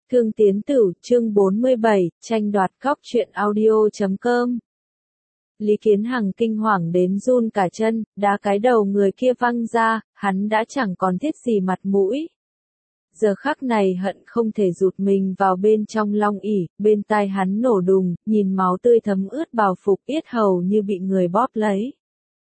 Thương Tiến Tử, chương 47, tranh đoạt góc truyện audio.com. Lý Kiến Hằng kinh hoàng đến run cả chân, đá cái đầu người kia văng ra, hắn đã chẳng còn thiết gì mặt mũi. Giờ khắc này hận không thể rụt mình vào bên trong long ỷ, bên tai hắn nổ đùng, nhìn máu tươi thấm ướt bào phục, yết hầu như bị người bóp lấy.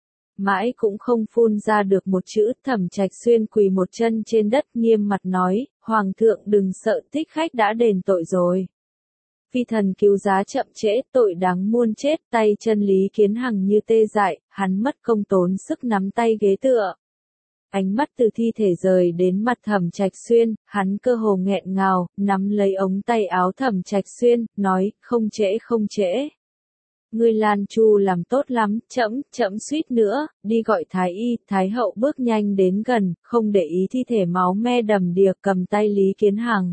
Mãi cũng không phun ra được một chữ. Thẩm Trạch Xuyên quỳ một chân trên đất nghiêm mặt nói, Hoàng thượng đừng sợ, thích khách đã đền tội rồi. Phi thần cứu giá chậm trễ, tội đáng muôn chết. Tay chân Lý Kiến Hằng như tê dại, hắn mất công tốn sức nắm tay ghế tựa. Ánh mắt từ thi thể rời đến mặt Thẩm Trạch Xuyên, hắn cơ hồ nghẹn ngào, nắm lấy ống tay áo Thẩm Trạch Xuyên, nói, không trễ. Ngươi Lan Chu làm tốt lắm, chậm suýt nữa, đi gọi Thái Y. Thái hậu bước nhanh đến gần, không để ý thi thể máu me đầm đìa, cầm tay Lý Kiến Hằng.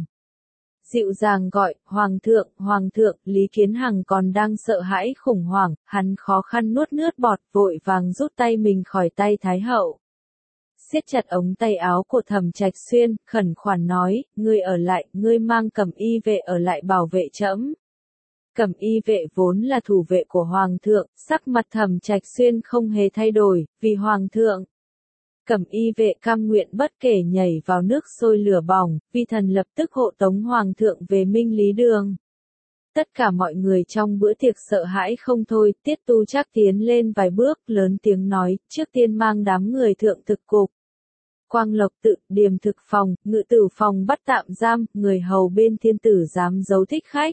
Dịu dàng gọi, Hoàng thượng, Lý Kiến Hằng còn đang sợ hãi khủng hoảng, hắn khó khăn nuốt nước bọt, vội vàng rút tay mình khỏi tay Thái hậu. Siết chặt ống tay áo của Thẩm Trạch Xuyên, khẩn khoản nói, ngươi ở lại, ngươi mang Cẩm Y vệ ở lại bảo vệ trẫm. Cẩm Y vệ vốn là thủ vệ của Hoàng thượng, sắc mặt Thẩm Trạch Xuyên không hề thay đổi, vì Hoàng thượng. Cẩm Y vệ cam nguyện bất kể nhảy vào nước sôi lửa bỏng, vi thần lập tức hộ tống Hoàng thượng về Minh Lý Đường. Tất cả mọi người trong bữa tiệc sợ hãi không thôi, Tiết Tu Trác tiến lên vài bước, lớn tiếng nói, trước tiên mang đám người thượng thực cục. Quang Lộc tự, Điềm thực phòng, Ngự tử phòng bắt tạm giam, người hầu bên Thiên tử giám giấu thích khách.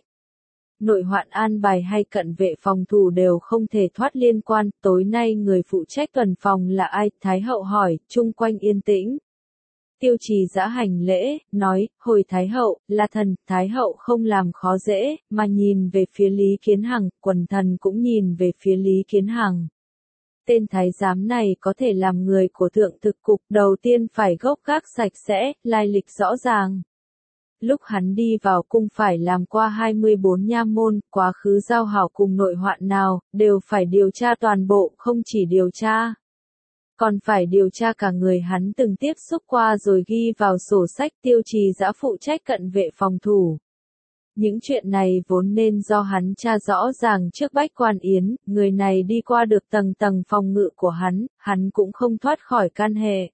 Nội hoạn an bài hay cận vệ phòng thủ đều không thể thoát liên quan, tối nay người phụ trách tuần phòng là ai? Thái hậu hỏi, chung quanh yên tĩnh. Tiêu Trì giã hành lễ, nói, hồi Thái hậu, là thần. Thái hậu không làm khó dễ, mà nhìn về phía Lý Kiến Hằng, quần thần cũng nhìn về phía Lý Kiến Hằng. Tên thái giám này có thể làm người của thượng thực cục, đầu tiên phải gốc gác sạch sẽ, lai lịch rõ ràng. Lúc hắn đi vào cung phải làm qua 24 nha môn, quá khứ giao hảo cùng nội hoạn nào, đều phải điều tra toàn bộ, không chỉ điều tra. Còn phải điều tra cả người hắn từng tiếp xúc qua rồi ghi vào sổ sách. Tiêu Trì giã phụ trách cận vệ phòng thủ. Những chuyện này vốn nên do hắn tra rõ ràng trước Bách Quan Yến, người này đi qua được tầng tầng phòng ngự của hắn cũng không thoát khỏi can hệ.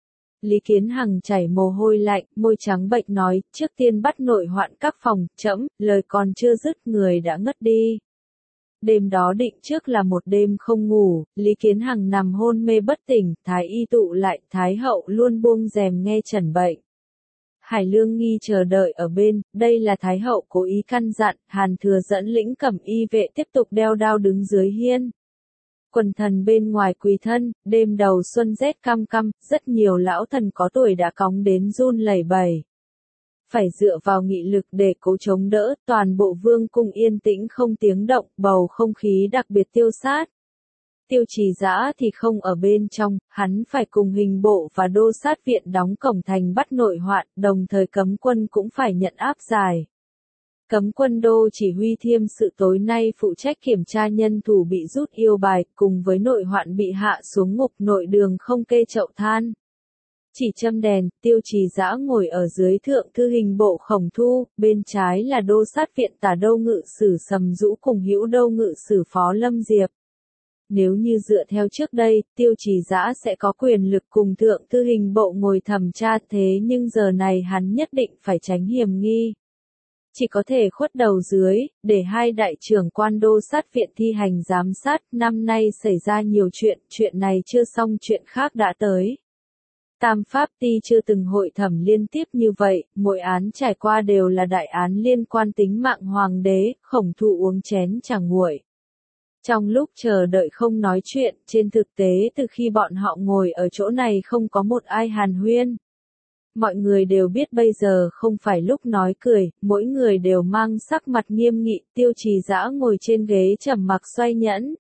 Lý Kiến Hằng chảy mồ hôi lạnh, môi trắng bệch nói, trước tiên bắt nội hoạn các phòng, trẫm, lời còn chưa dứt người đã ngất đi. Đêm đó định trước là một đêm không ngủ, Lý Kiến Hằng nằm hôn mê bất tỉnh, Thái y tụ lại, Thái hậu luôn buông rèm nghe chẩn bệnh. Hải Lương Nghi chờ đợi ở bên, đây là Thái hậu cố ý căn dặn, Hàn Thừa dẫn lĩnh Cẩm Y vệ tiếp tục đeo đao đứng dưới hiên. Quần thần bên ngoài quỳ thân, đêm đầu xuân rét căm căm, rất nhiều lão thần có tuổi đã cóng đến run lẩy bẩy. Phải dựa vào nghị lực để cố chống đỡ, toàn bộ vương cung yên tĩnh không tiếng động, bầu không khí đặc biệt tiêu sát. Tiêu Trì giã thì không ở bên trong, hắn phải cùng hình bộ và đô sát viện đóng cổng thành bắt nội hoạn, đồng thời cấm quân cũng phải nhận áp giải. Cấm quân đô chỉ huy Thiêm sự tối nay phụ trách kiểm tra nhân thủ bị rút yêu bài, cùng với nội hoạn bị hạ xuống ngục nội đường không kê chậu than. Chỉ châm đèn, Tiêu Trì giã ngồi ở dưới thượng thư hình bộ Khổng Thu, bên trái là đô sát viện tả đô ngự sử Sầm Dũ cùng hữu đô ngự sử Phó Lâm Diệp. Nếu như dựa theo trước đây, Tiêu Trì giã sẽ có quyền lực cùng thượng thư hình bộ ngồi thẩm tra, thế nhưng giờ này hắn nhất định phải tránh hiểm nghi. Chỉ có thể khuất đầu dưới, để hai đại trưởng quan đô sát viện thi hành giám sát. Năm nay xảy ra nhiều chuyện này chưa xong chuyện khác đã tới. Tam Pháp Ti chưa từng hội thẩm liên tiếp như vậy, mỗi án trải qua đều là đại án liên quan tính mạng hoàng đế. Khổng Thu uống chén trà nguội. Trong lúc chờ đợi không nói chuyện, trên thực tế từ khi bọn họ ngồi ở chỗ này không có một ai hàn huyên. Mọi người đều biết bây giờ không phải lúc nói cười, mỗi người đều mang sắc mặt nghiêm nghị. Tiêu Trì giã ngồi trên ghế trầm mặc xoay nhẫn.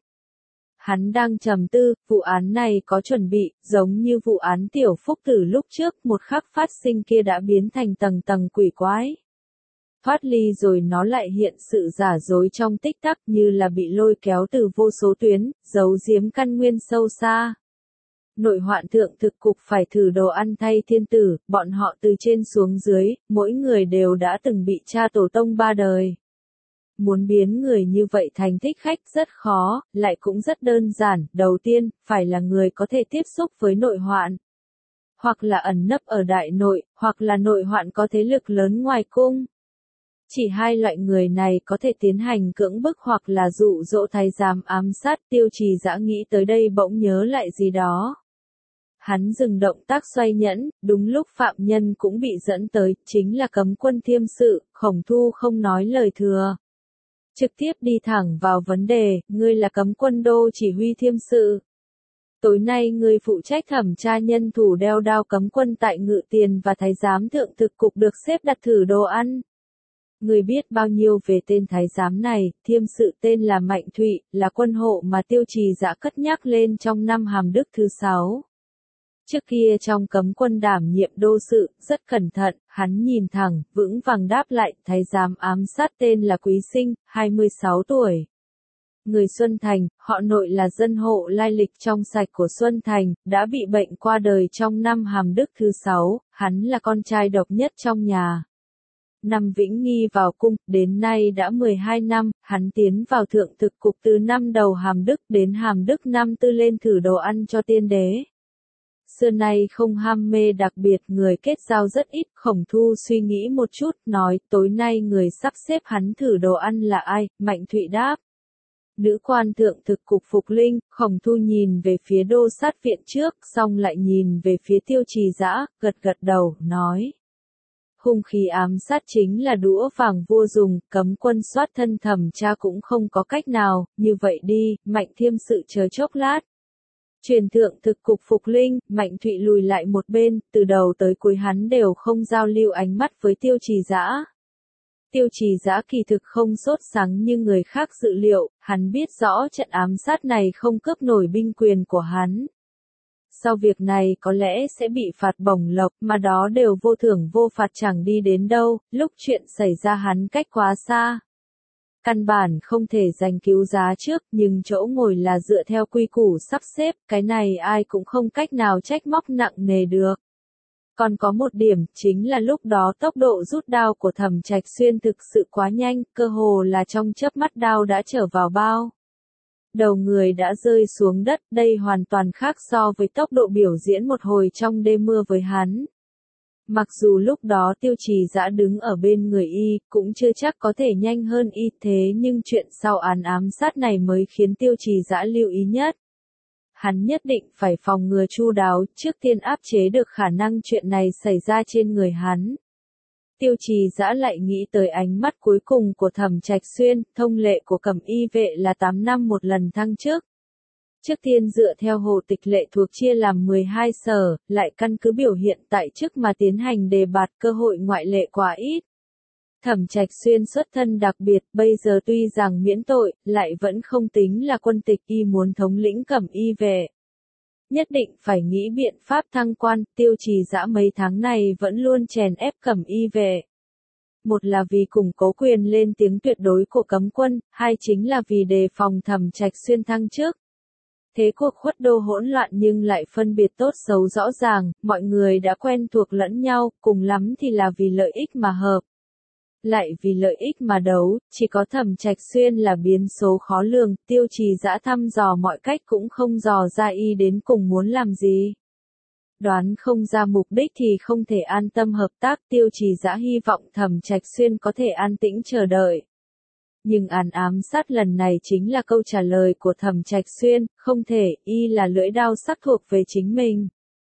Hắn đang trầm tư, vụ án này có chuẩn bị, giống như vụ án Tiểu Phúc Tử lúc trước, một khắc phát sinh kia đã biến thành tầng tầng quỷ quái. Thoát ly rồi nó lại hiện sự giả dối trong tích tắc, như là bị lôi kéo từ vô số tuyến, giấu giếm căn nguyên sâu xa. Nội hoạn thượng thực cục phải thử đồ ăn thay thiên tử, bọn họ từ trên xuống dưới, mỗi người đều đã từng bị cha tổ tông ba đời. Muốn biến người như vậy thành thích khách rất khó, lại cũng rất đơn giản, đầu tiên, phải là người có thể tiếp xúc với nội hoạn. Hoặc là ẩn nấp ở đại nội, hoặc là nội hoạn có thế lực lớn ngoài cung. Chỉ hai loại người này có thể tiến hành cưỡng bức hoặc là dụ dỗ thái giám ám sát. Tiêu Trì Dã nghĩ tới đây bỗng nhớ lại gì đó. Hắn dừng động tác xoay nhẫn, đúng lúc phạm nhân cũng bị dẫn tới, chính là cấm quân Thiêm sự. Khổng Thu không nói lời thừa. Trực tiếp đi thẳng vào vấn đề, ngươi là cấm quân đô chỉ huy Thiêm sự. Tối nay ngươi phụ trách thẩm tra nhân thủ đeo đao cấm quân tại Ngự Tiền và thái giám thượng thực cục được xếp đặt thử đồ ăn. Ngươi biết bao nhiêu về tên thái giám này? Thiêm sự tên là Mạnh Thụy, là quân hộ mà Tiêu Trì Dã cất nhắc lên trong năm Hàm Đức thứ 6. Trước kia trong cấm quân đảm nhiệm đô sự, rất cẩn thận, hắn nhìn thẳng, vững vàng đáp lại, thái giám ám sát tên là Quý Sinh, 26 tuổi. Người Xuân Thành, họ Nội là dân hộ lai lịch trong sạch của Xuân Thành, đã bị bệnh qua đời trong năm Hàm Đức thứ 6, hắn là con trai độc nhất trong nhà. Năm Vĩnh Nghi vào cung, đến nay đã 12 năm, hắn tiến vào thượng thực cục từ năm đầu Hàm Đức đến Hàm Đức năm tư lên thử đồ ăn cho tiên đế. Xưa nay không ham mê đặc biệt, người kết giao rất ít. Khổng Thu suy nghĩ một chút, nói, tối nay người sắp xếp hắn thử đồ ăn là ai? Mạnh Thụy đáp. Nữ quan thượng thực cục Phục Linh. Khổng Thu nhìn về phía đô sát viện trước, xong lại nhìn về phía Tiêu Trì Dã, gật gật đầu, nói. Hung khí ám sát chính là đũa vàng vua dùng, cấm quân soát thân thẩm tra cũng không có cách nào, như vậy đi, Mạnh Thiêm sự chờ chốc lát. Truyền thượng thực cục Phục Linh, Mạnh Thụy lùi lại một bên, từ đầu tới cuối hắn đều không giao lưu ánh mắt với Tiêu Trì Dã. Tiêu Trì Dã kỳ thực không sốt sắng như người khác dự liệu, hắn biết rõ trận ám sát này không cướp nổi binh quyền của hắn. Sau việc này có lẽ sẽ bị phạt bổng lộc, mà đó đều vô thưởng vô phạt chẳng đi đến đâu, lúc chuyện xảy ra hắn cách quá xa. Căn bản không thể giành cứu giá trước, nhưng chỗ ngồi là dựa theo quy củ sắp xếp, cái này ai cũng không cách nào trách móc nặng nề được. Còn có một điểm, chính là lúc đó tốc độ rút đao của Thẩm Trạch Xuyên thực sự quá nhanh, cơ hồ là trong chớp mắt đao đã trở vào bao. Đầu người đã rơi xuống đất, đây hoàn toàn khác so với tốc độ biểu diễn một hồi trong đêm mưa với hắn. Mặc dù lúc đó Tiêu Trì Dã đứng ở bên người y, cũng chưa chắc có thể nhanh hơn y, thế nhưng chuyện sau án ám sát này mới khiến Tiêu Trì Dã lưu ý nhất. Hắn nhất định phải phòng ngừa chu đáo, trước tiên áp chế được khả năng chuyện này xảy ra trên người hắn. Tiêu Trì Dã lại nghĩ tới ánh mắt cuối cùng của Thẩm Trạch Xuyên, thông lệ của Cẩm Y vệ là 8 năm một lần thăng chức. Trước tiên dựa theo hồ tịch lệ thuộc chia làm 12 sở, lại căn cứ biểu hiện tại chức mà tiến hành đề bạt, cơ hội ngoại lệ quá ít. Thẩm Trạch Xuyên xuất thân đặc biệt, bây giờ tuy rằng miễn tội, lại vẫn không tính là quân tịch, y muốn thống lĩnh Cẩm Y vệ. Nhất định phải nghĩ biện pháp thăng quan. Tiêu Trì Dã mấy tháng này vẫn luôn chèn ép Cẩm Y vệ. Một là vì củng cố quyền lên tiếng tuyệt đối của cấm quân, hai chính là vì đề phòng Thẩm Trạch Xuyên thăng chức. Thế cuộc khuất đô hỗn loạn nhưng lại phân biệt tốt xấu rõ ràng, mọi người đã quen thuộc lẫn nhau, cùng lắm thì là vì lợi ích mà hợp. Lại vì lợi ích mà đấu, chỉ có Thẩm Trạch Xuyên là biến số khó lường. Tiêu Trì Dã thăm dò mọi cách cũng không dò ra y đến cùng muốn làm gì. Đoán không ra mục đích thì không thể an tâm hợp tác. Tiêu Trì Dã hy vọng Thẩm Trạch Xuyên có thể an tĩnh chờ đợi. Nhưng án ám sát lần này chính là câu trả lời của Thẩm Trạch Xuyên, không thể, y là lưỡi đao sắc thuộc về chính mình.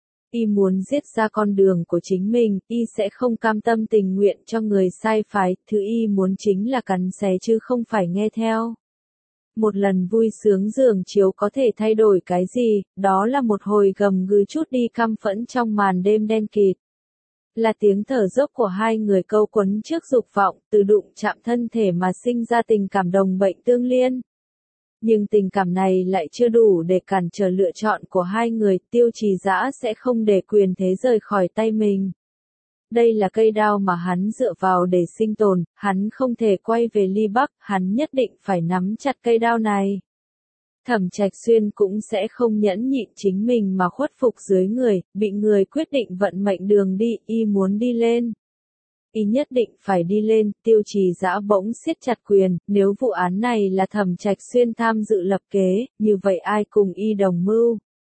Y muốn giết ra con đường của chính mình, y sẽ không cam tâm tình nguyện cho người sai phái, thứ y muốn chính là cắn xé chứ không phải nghe theo. Một lần vui sướng giường chiếu có thể thay đổi cái gì, đó là một hồi gầm gừ chút đi căm phẫn trong màn đêm đen kịt. Là tiếng thở dốc của hai người câu quấn trước dục vọng, từ đụng chạm thân thể mà sinh ra tình cảm đồng bệnh tương liên. Nhưng tình cảm này lại chưa đủ để cản trở lựa chọn của hai người. Tiêu Trì Dã sẽ không để quyền thế rời khỏi tay mình. Đây là cây đao mà hắn dựa vào để sinh tồn, hắn không thể quay về Ly Bắc, hắn nhất định phải nắm chặt cây đao này. Thẩm Trạch Xuyên cũng sẽ không nhẫn nhịn chính mình mà khuất phục dưới người, bị người quyết định vận mệnh đường đi, y muốn đi lên. Y nhất định phải đi lên, Tiêu Trì Dã bỗng siết chặt quyền, nếu vụ án này là Thẩm Trạch Xuyên tham dự lập kế, như vậy ai cùng y đồng mưu?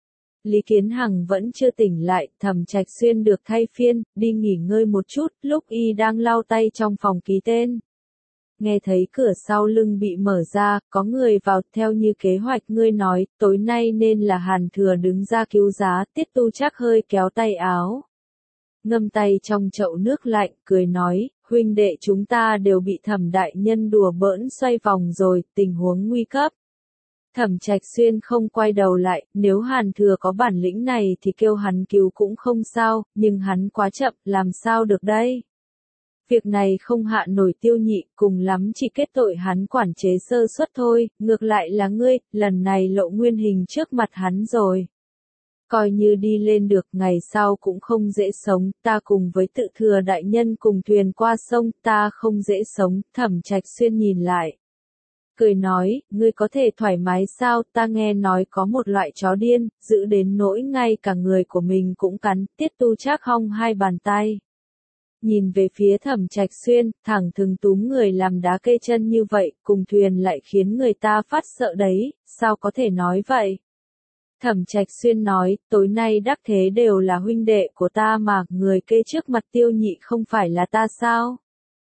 Lý Kiến Hằng vẫn chưa tỉnh lại, Thẩm Trạch Xuyên được thay phiên, đi nghỉ ngơi một chút, lúc y đang lau tay trong phòng ký tên. Nghe thấy cửa sau lưng bị mở ra, có người vào, theo như kế hoạch ngươi nói, tối nay nên là Hàn Thừa đứng ra cứu giá, Tiết Tu Trác hơi kéo tay áo. Ngâm tay trong chậu nước lạnh, cười nói, huynh đệ chúng ta đều bị Thẩm đại nhân đùa bỡn xoay vòng rồi, tình huống nguy cấp. Thẩm Trạch Xuyên không quay đầu lại, nếu Hàn Thừa có bản lĩnh này thì kêu hắn cứu cũng không sao, nhưng hắn quá chậm, làm sao được đây? Việc này không hạ nổi Tiêu Nhị, cùng lắm chỉ kết tội hắn quản chế sơ suất thôi, ngược lại là ngươi, lần này lộ nguyên hình trước mặt hắn rồi. Coi như đi lên được, ngày sau cũng không dễ sống, ta cùng với Tự Thừa đại nhân cùng thuyền qua sông, ta không dễ sống, Thẩm Trạch Xuyên nhìn lại. Cười nói, ngươi có thể thoải mái sao, ta nghe nói có một loại chó điên, giữ đến nỗi ngay cả người của mình cũng cắn, Tiết Tu Trác hong hai bàn tay. Nhìn về phía Thẩm Trạch Xuyên, thẳng thừng túm người làm đá kê chân như vậy, cùng thuyền lại khiến người ta phát sợ đấy, sao có thể nói vậy? Thẩm Trạch Xuyên nói, tối nay đắc thế đều là huynh đệ của ta mà, người kê trước mặt Tiêu Nhị không phải là ta sao?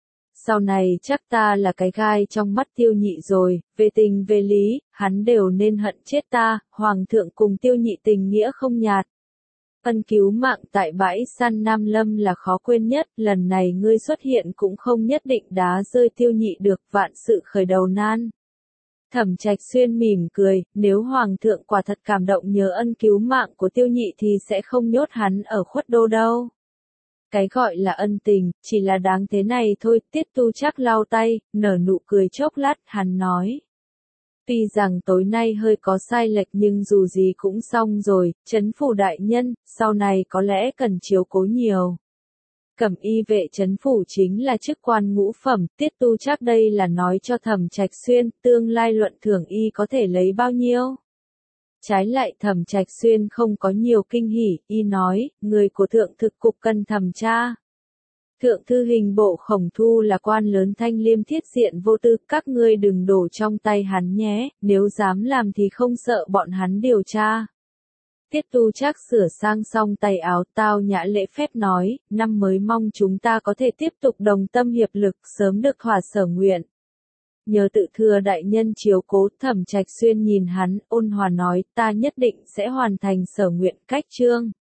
Sau này chắc ta là cái gai trong mắt Tiêu Nhị rồi, về tình về lý, hắn đều nên hận chết ta, Hoàng thượng cùng Tiêu Nhị tình nghĩa không nhạt. Ân cứu mạng tại bãi săn Nam Lâm là khó quên nhất, lần này ngươi xuất hiện cũng không nhất định đá rơi Tiêu Nhị được, vạn sự khởi đầu nan. Thẩm Trạch Xuyên mỉm cười, nếu Hoàng thượng quả thật cảm động nhớ ân cứu mạng của Tiêu Nhị thì sẽ không nhốt hắn ở Khuất Đô đâu. Cái gọi là ân tình, chỉ là đáng thế này thôi, Tiết Tu Trác lau tay, nở nụ cười chốc lát, hắn nói. Tuy rằng tối nay hơi có sai lệch nhưng dù gì cũng xong rồi, Trấn phủ đại nhân, sau này có lẽ cần chiếu cố nhiều. Cẩm y vệ trấn phủ chính là chức quan ngũ phẩm, Tiết Tu Trác đây là nói cho Thẩm Trạch Xuyên, tương lai luận thưởng y có thể lấy bao nhiêu. Trái lại Thẩm Trạch Xuyên không có nhiều kinh hỉ, y nói, người của thượng thực cục cần thẩm tra. Thượng thư hình bộ Khổng Thu là quan lớn thanh liêm thiết diện vô tư, các ngươi đừng đổ trong tay hắn nhé, nếu dám làm thì không sợ bọn hắn điều tra. Tiết Tu Trác sửa sang xong tay áo, tao nhã lễ phép nói, năm mới mong chúng ta có thể tiếp tục đồng tâm hiệp lực, sớm được thỏa sở nguyện. Nhờ Tự Thừa đại nhân chiếu cố, Thẩm Trạch Xuyên nhìn hắn, ôn hòa nói, ta nhất định sẽ hoàn thành sở nguyện, cách chương.